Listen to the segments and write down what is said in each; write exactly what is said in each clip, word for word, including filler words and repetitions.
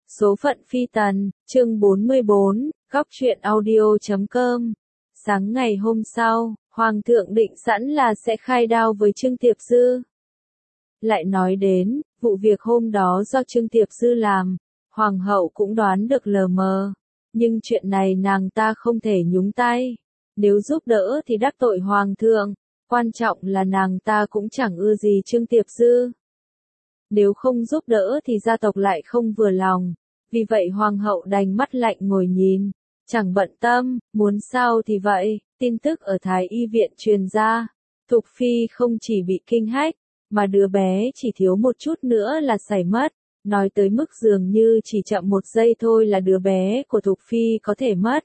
Số phận phi tần, chương bốn mươi bốn, góc truyện audio chấm com. Sáng ngày hôm sau, Hoàng thượng định sẵn là sẽ khai đao với Trương Tiệp Dư. Lại nói đến, vụ việc hôm đó do Trương Tiệp Dư làm, Hoàng hậu cũng đoán được lờ mờ. Nhưng chuyện này nàng ta không thể nhúng tay. Nếu giúp đỡ thì đắc tội Hoàng thượng, quan trọng là nàng ta cũng chẳng ưa gì Trương Tiệp Dư. Nếu không giúp đỡ thì gia tộc lại không vừa lòng. Vì vậy Hoàng hậu đành mắt lạnh ngồi nhìn, chẳng bận tâm, muốn sao thì vậy. Tin tức ở Thái Y viện truyền ra, Thục Phi không chỉ bị kinh hách, mà đứa bé chỉ thiếu một chút nữa là xảy mất. Nói tới mức dường như chỉ chậm một giây thôi là đứa bé của Thục Phi có thể mất.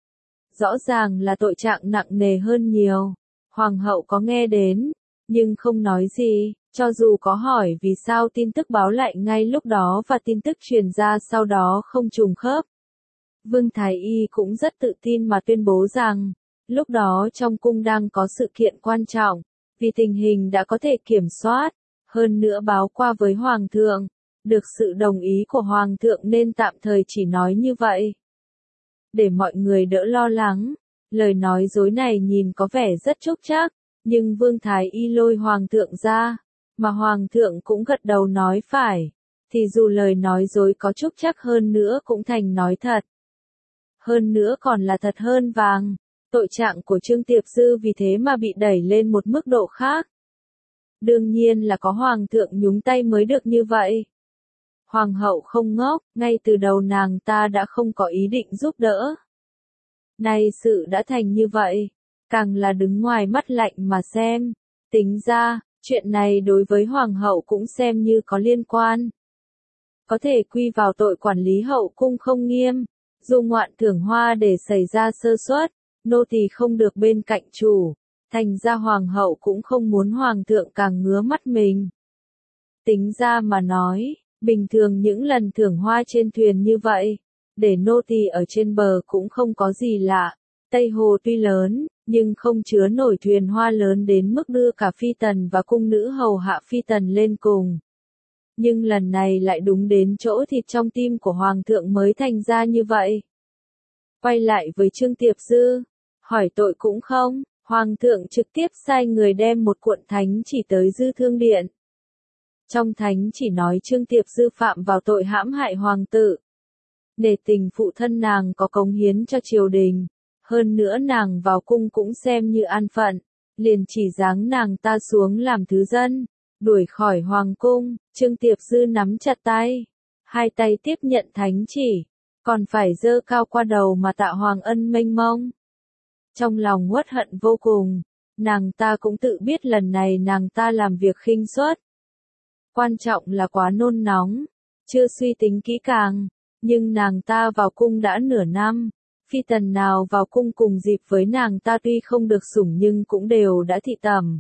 Rõ ràng là tội trạng nặng nề hơn nhiều. Hoàng hậu có nghe đến, nhưng không nói gì. Cho dù có hỏi vì sao tin tức báo lại ngay lúc đó và tin tức truyền ra sau đó không trùng khớp. Vương Thái Y cũng rất tự tin mà tuyên bố rằng, lúc đó trong cung đang có sự kiện quan trọng, vì tình hình đã có thể kiểm soát, hơn nữa báo qua với Hoàng thượng, được sự đồng ý của Hoàng thượng nên tạm thời chỉ nói như vậy. Để mọi người đỡ lo lắng, lời nói dối này nhìn có vẻ rất trúc trắc, nhưng Vương Thái Y lôi Hoàng thượng ra. Mà Hoàng thượng cũng gật đầu nói phải, thì dù lời nói dối có trúc chắc hơn nữa cũng thành nói thật. Hơn nữa còn là thật hơn vàng, tội trạng của Trương Tiệp Dư vì thế mà bị đẩy lên một mức độ khác. Đương nhiên là có Hoàng thượng nhúng tay mới được như vậy. Hoàng hậu không ngốc, ngay từ đầu nàng ta đã không có ý định giúp đỡ. Nay sự đã thành như vậy, càng là đứng ngoài mắt lạnh mà xem, tính ra, chuyện này đối với Hoàng hậu cũng xem như có liên quan. Có thể quy vào tội quản lý hậu cung không nghiêm, dù ngoạn thưởng hoa để xảy ra sơ suất, nô tỳ không được bên cạnh chủ, thành ra Hoàng hậu cũng không muốn Hoàng thượng càng ngứa mắt mình. Tính ra mà nói, bình thường những lần thưởng hoa trên thuyền như vậy, để nô tỳ ở trên bờ cũng không có gì lạ. Tây Hồ tuy lớn, nhưng không chứa nổi thuyền hoa lớn đến mức đưa cả phi tần và cung nữ hầu hạ phi tần lên cùng. Nhưng lần này lại đúng đến chỗ thịt trong tim của Hoàng thượng mới thành ra như vậy. Quay lại với Trương Tiệp Dư, hỏi tội cũng không, Hoàng thượng trực tiếp sai người đem một cuộn thánh chỉ tới Dư Thương Điện. Trong thánh chỉ nói Trương Tiệp Dư phạm vào tội hãm hại hoàng tử. Nể tình phụ thân nàng có cống hiến cho triều đình. Hơn nữa nàng vào cung cũng xem như an phận, liền chỉ giáng nàng ta xuống làm thứ dân, đuổi khỏi hoàng cung. Trương Tiệp Dư nắm chặt tay, hai tay tiếp nhận thánh chỉ, còn phải giơ cao qua đầu mà tạ hoàng ân mênh mông. Trong lòng uất hận vô cùng, nàng ta cũng tự biết lần này nàng ta làm việc khinh suất. Quan trọng là quá nôn nóng, chưa suy tính kỹ càng, nhưng nàng ta vào cung đã nửa năm. Phi tần nào vào cung cùng dịp với nàng ta tuy không được sủng nhưng cũng đều đã thị tẩm.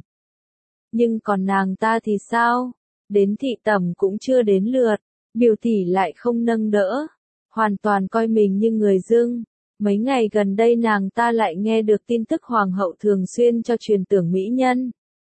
Nhưng còn nàng ta thì sao? Đến thị tẩm cũng chưa đến lượt, biểu tỷ lại không nâng đỡ, hoàn toàn coi mình như người dưng. Mấy ngày gần đây nàng ta lại nghe được tin tức Hoàng hậu thường xuyên cho truyền tưởng mỹ nhân.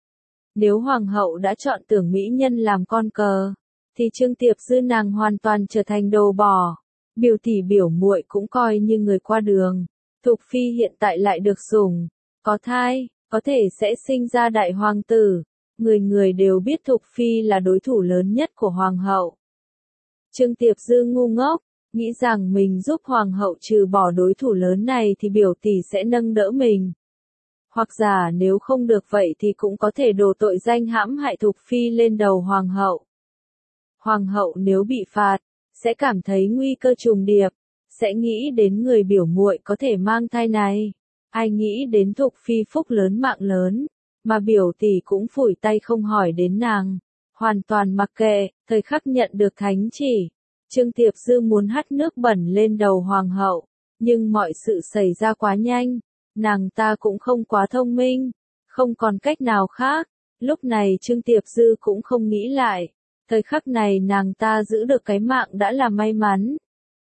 Nếu Hoàng hậu đã chọn tưởng mỹ nhân làm con cờ, thì Trương Tiệp Dư nàng hoàn toàn trở thành đồ bỏ. Biểu tỷ biểu muội cũng coi như người qua đường. Thục Phi hiện tại lại được sủng, có thai, có thể sẽ sinh ra đại hoàng tử. Người người đều biết Thục Phi là đối thủ lớn nhất của Hoàng hậu. Trương Tiệp Dư ngu ngốc, nghĩ rằng mình giúp Hoàng hậu trừ bỏ đối thủ lớn này thì biểu tỷ sẽ nâng đỡ mình. Hoặc giả nếu không được vậy thì cũng có thể đổ tội danh hãm hại Thục Phi lên đầu Hoàng hậu. Hoàng hậu nếu bị phạt, sẽ cảm thấy nguy cơ trùng điệp, sẽ nghĩ đến người biểu muội có thể mang thai này. Ai nghĩ đến Thục Phi phúc lớn mạng lớn, mà biểu tỷ cũng phủi tay không hỏi đến nàng, hoàn toàn mặc kệ. Thời khắc nhận được thánh chỉ, Trương Tiệp Dư muốn hắt nước bẩn lên đầu Hoàng hậu, nhưng mọi sự xảy ra quá nhanh, nàng ta cũng không quá thông minh, không còn cách nào khác. Lúc này Trương Tiệp Dư cũng không nghĩ lại. Thời khắc này nàng ta giữ được cái mạng đã là may mắn.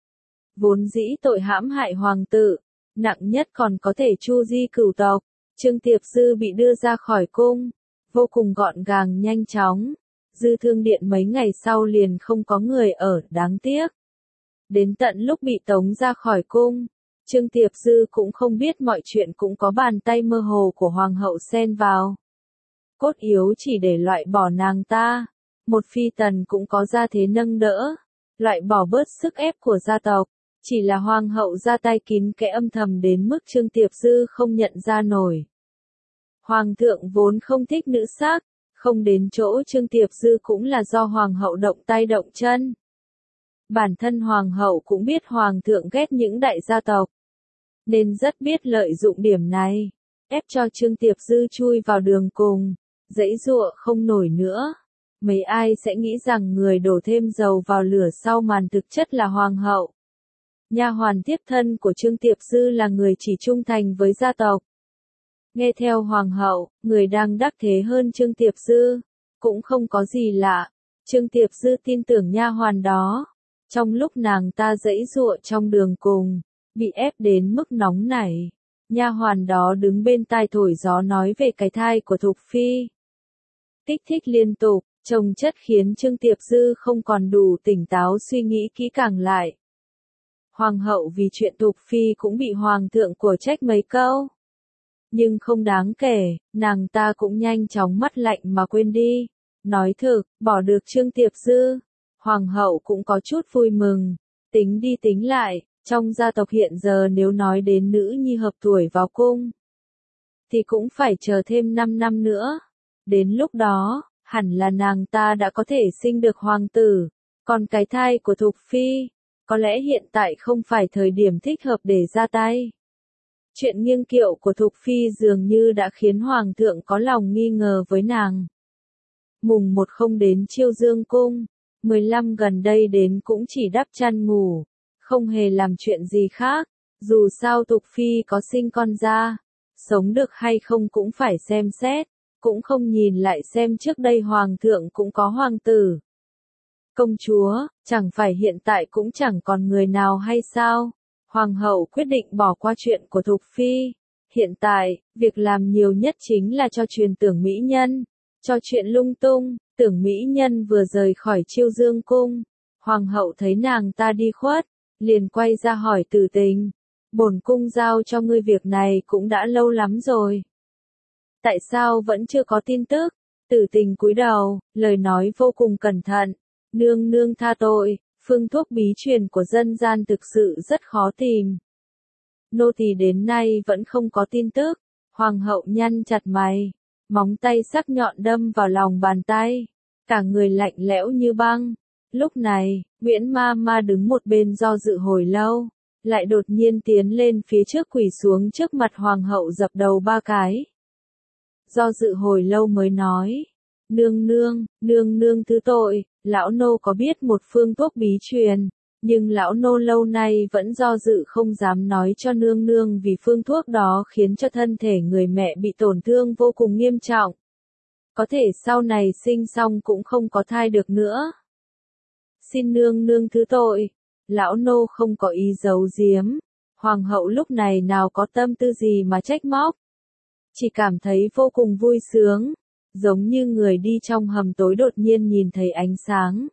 Vốn dĩ tội hãm hại hoàng tử, nặng nhất còn có thể chu di cửu tộc. Trương Tiệp Dư bị đưa ra khỏi cung, vô cùng gọn gàng nhanh chóng. Dư Thương Điện mấy ngày sau liền không có người ở, đáng tiếc. Đến tận lúc bị tống ra khỏi cung, Trương Tiệp Dư cũng không biết mọi chuyện cũng có bàn tay mơ hồ của hoàng hậu xen vào. Cốt yếu chỉ để loại bỏ nàng ta, một phi tần cũng có gia thế nâng đỡ, loại bỏ bớt sức ép của gia tộc, chỉ là hoàng hậu ra tay kín kẽ âm thầm đến mức Trương Tiệp Dư không nhận ra nổi. Hoàng thượng vốn không thích nữ sắc, không đến chỗ Trương Tiệp Dư cũng là do hoàng hậu động tay động chân. Bản thân hoàng hậu cũng biết hoàng thượng ghét những đại gia tộc, nên rất biết lợi dụng điểm này, ép cho Trương Tiệp Dư chui vào đường cùng, giãy giụa không nổi nữa. Mấy ai sẽ nghĩ rằng người đổ thêm dầu vào lửa sau màn thực chất là hoàng hậu. Nha hoàn tiếp thân của Trương Tiệp Dư là người chỉ trung thành với gia tộc. Nghe theo hoàng hậu, người đang đắc thế hơn Trương Tiệp Dư, cũng không có gì lạ. Trương Tiệp Dư tin tưởng nha hoàn đó. Trong lúc nàng ta giãy giụa trong đường cùng, bị ép đến mức nóng nảy, nha hoàn đó đứng bên tai thổi gió nói về cái thai của Thục Phi. Kích thích liên tục, chồng chất khiến Trương Tiệp Dư không còn đủ tỉnh táo suy nghĩ kỹ càng lại. Hoàng hậu vì chuyện Thục Phi cũng bị hoàng thượng của trách mấy câu. Nhưng không đáng kể, nàng ta cũng nhanh chóng mắt lạnh mà quên đi. Nói thực, bỏ được Trương Tiệp Dư, hoàng hậu cũng có chút vui mừng. Tính đi tính lại, trong gia tộc hiện giờ nếu nói đến nữ nhi hợp tuổi vào cung, thì cũng phải chờ thêm năm năm nữa. Đến lúc đó, hẳn là nàng ta đã có thể sinh được hoàng tử. Còn cái thai của Thục Phi, có lẽ hiện tại không phải thời điểm thích hợp để ra tay. Chuyện nghiêng kiệu của Thục Phi dường như đã khiến hoàng thượng có lòng nghi ngờ với nàng. Mùng một không đến Chiêu Dương cung, mười lăm gần đây đến cũng chỉ đắp chăn ngủ, không hề làm chuyện gì khác. Dù sao Thục Phi có sinh con ra, sống được hay không cũng phải xem xét, cũng không nhìn lại xem trước đây hoàng thượng cũng có hoàng tử. Công chúa, chẳng phải hiện tại cũng chẳng còn người nào hay sao? Hoàng hậu quyết định bỏ qua chuyện của Thục Phi. Hiện tại, việc làm nhiều nhất chính là cho truyền Tưởng mỹ nhân. Cho chuyện lung tung, Tưởng mỹ nhân vừa rời khỏi Chiêu Dương cung. Hoàng hậu thấy nàng ta đi khuất, liền quay ra hỏi Tử Tình. Bổn cung giao cho ngươi việc này cũng đã lâu lắm rồi. Tại sao vẫn chưa có tin tức? Tử Tình cúi đầu, lời nói vô cùng cẩn thận. Nương nương tha tội, phương thuốc bí truyền của dân gian thực sự rất khó tìm. Nô tỳ đến nay vẫn không có tin tức. Hoàng hậu nhăn chặt mày, móng tay sắc nhọn đâm vào lòng bàn tay, cả người lạnh lẽo như băng. Lúc này, Nguyễn Ma Ma đứng một bên do dự hồi lâu, lại đột nhiên tiến lên phía trước quỳ xuống trước mặt hoàng hậu dập đầu ba cái. Do dự hồi lâu mới nói, nương nương, nương nương thứ tội, lão nô có biết một phương thuốc bí truyền, nhưng lão nô lâu nay vẫn do dự không dám nói cho nương nương vì phương thuốc đó khiến cho thân thể người mẹ bị tổn thương vô cùng nghiêm trọng. Có thể sau này sinh xong cũng không có thai được nữa. Xin nương nương thứ tội, lão nô không có ý giấu giếm. Hoàng hậu lúc này nào có tâm tư gì mà trách móc, chỉ cảm thấy vô cùng vui sướng, giống như người đi trong hầm tối đột nhiên nhìn thấy ánh sáng.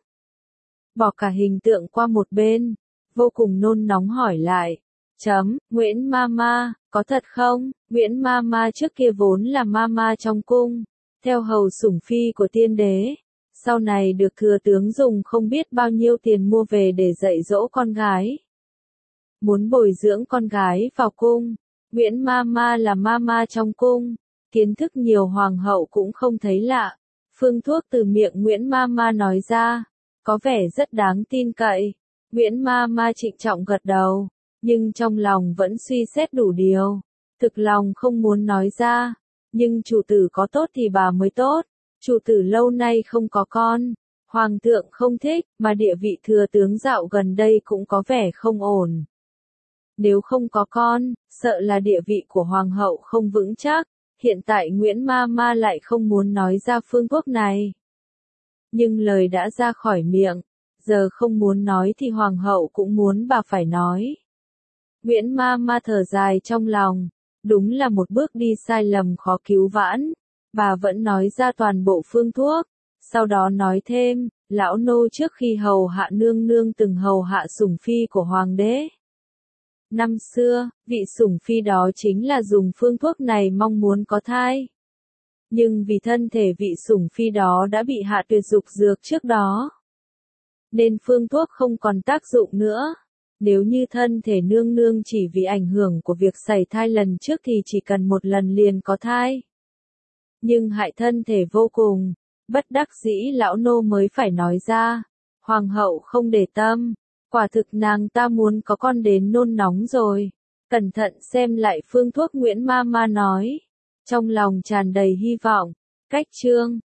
Bỏ cả hình tượng qua một bên, vô cùng nôn nóng hỏi lại. Chấm, Nguyễn Ma Ma, có thật không? Nguyễn Ma Ma trước kia vốn là Ma Ma trong cung, theo hầu sủng phi của tiên đế. Sau này được thừa tướng dùng không biết bao nhiêu tiền mua về để dạy dỗ con gái. Muốn bồi dưỡng con gái vào cung, Nguyễn Ma Ma là Ma Ma trong cung, kiến thức nhiều hoàng hậu cũng không thấy lạ. Phương thuốc từ miệng Nguyễn Ma Ma nói ra, có vẻ rất đáng tin cậy. Nguyễn Ma Ma trịnh trọng gật đầu, nhưng trong lòng vẫn suy xét đủ điều. Thực lòng không muốn nói ra, nhưng chủ tử có tốt thì bà mới tốt. Chủ tử lâu nay không có con, hoàng thượng không thích, mà địa vị thừa tướng dạo gần đây cũng có vẻ không ổn. Nếu không có con, sợ là địa vị của hoàng hậu không vững chắc. Hiện tại Nguyễn Ma Ma lại không muốn nói ra phương thuốc này. Nhưng lời đã ra khỏi miệng, giờ không muốn nói thì hoàng hậu cũng muốn bà phải nói. Nguyễn Ma Ma thở dài trong lòng, đúng là một bước đi sai lầm khó cứu vãn. Bà vẫn nói ra toàn bộ phương thuốc, sau đó nói thêm, Lão nô trước khi hầu hạ nương nương từng hầu hạ sủng phi của hoàng đế. Năm xưa, vị sủng phi đó chính là dùng phương thuốc này mong muốn có thai. Nhưng vì thân thể vị sủng phi đó đã bị hạ tuyệt dục dược trước đó, nên phương thuốc không còn tác dụng nữa. Nếu như thân thể nương nương chỉ vì ảnh hưởng của việc sảy thai lần trước thì chỉ cần một lần liền có thai. Nhưng hại thân thể vô cùng, bất đắc dĩ lão nô mới phải nói ra. Hoàng hậu không để tâm, quả thực nàng ta muốn có con đến nôn nóng rồi. Cẩn thận xem lại phương thuốc Nguyễn Ma Ma nói, trong lòng tràn đầy hy vọng. Cách chương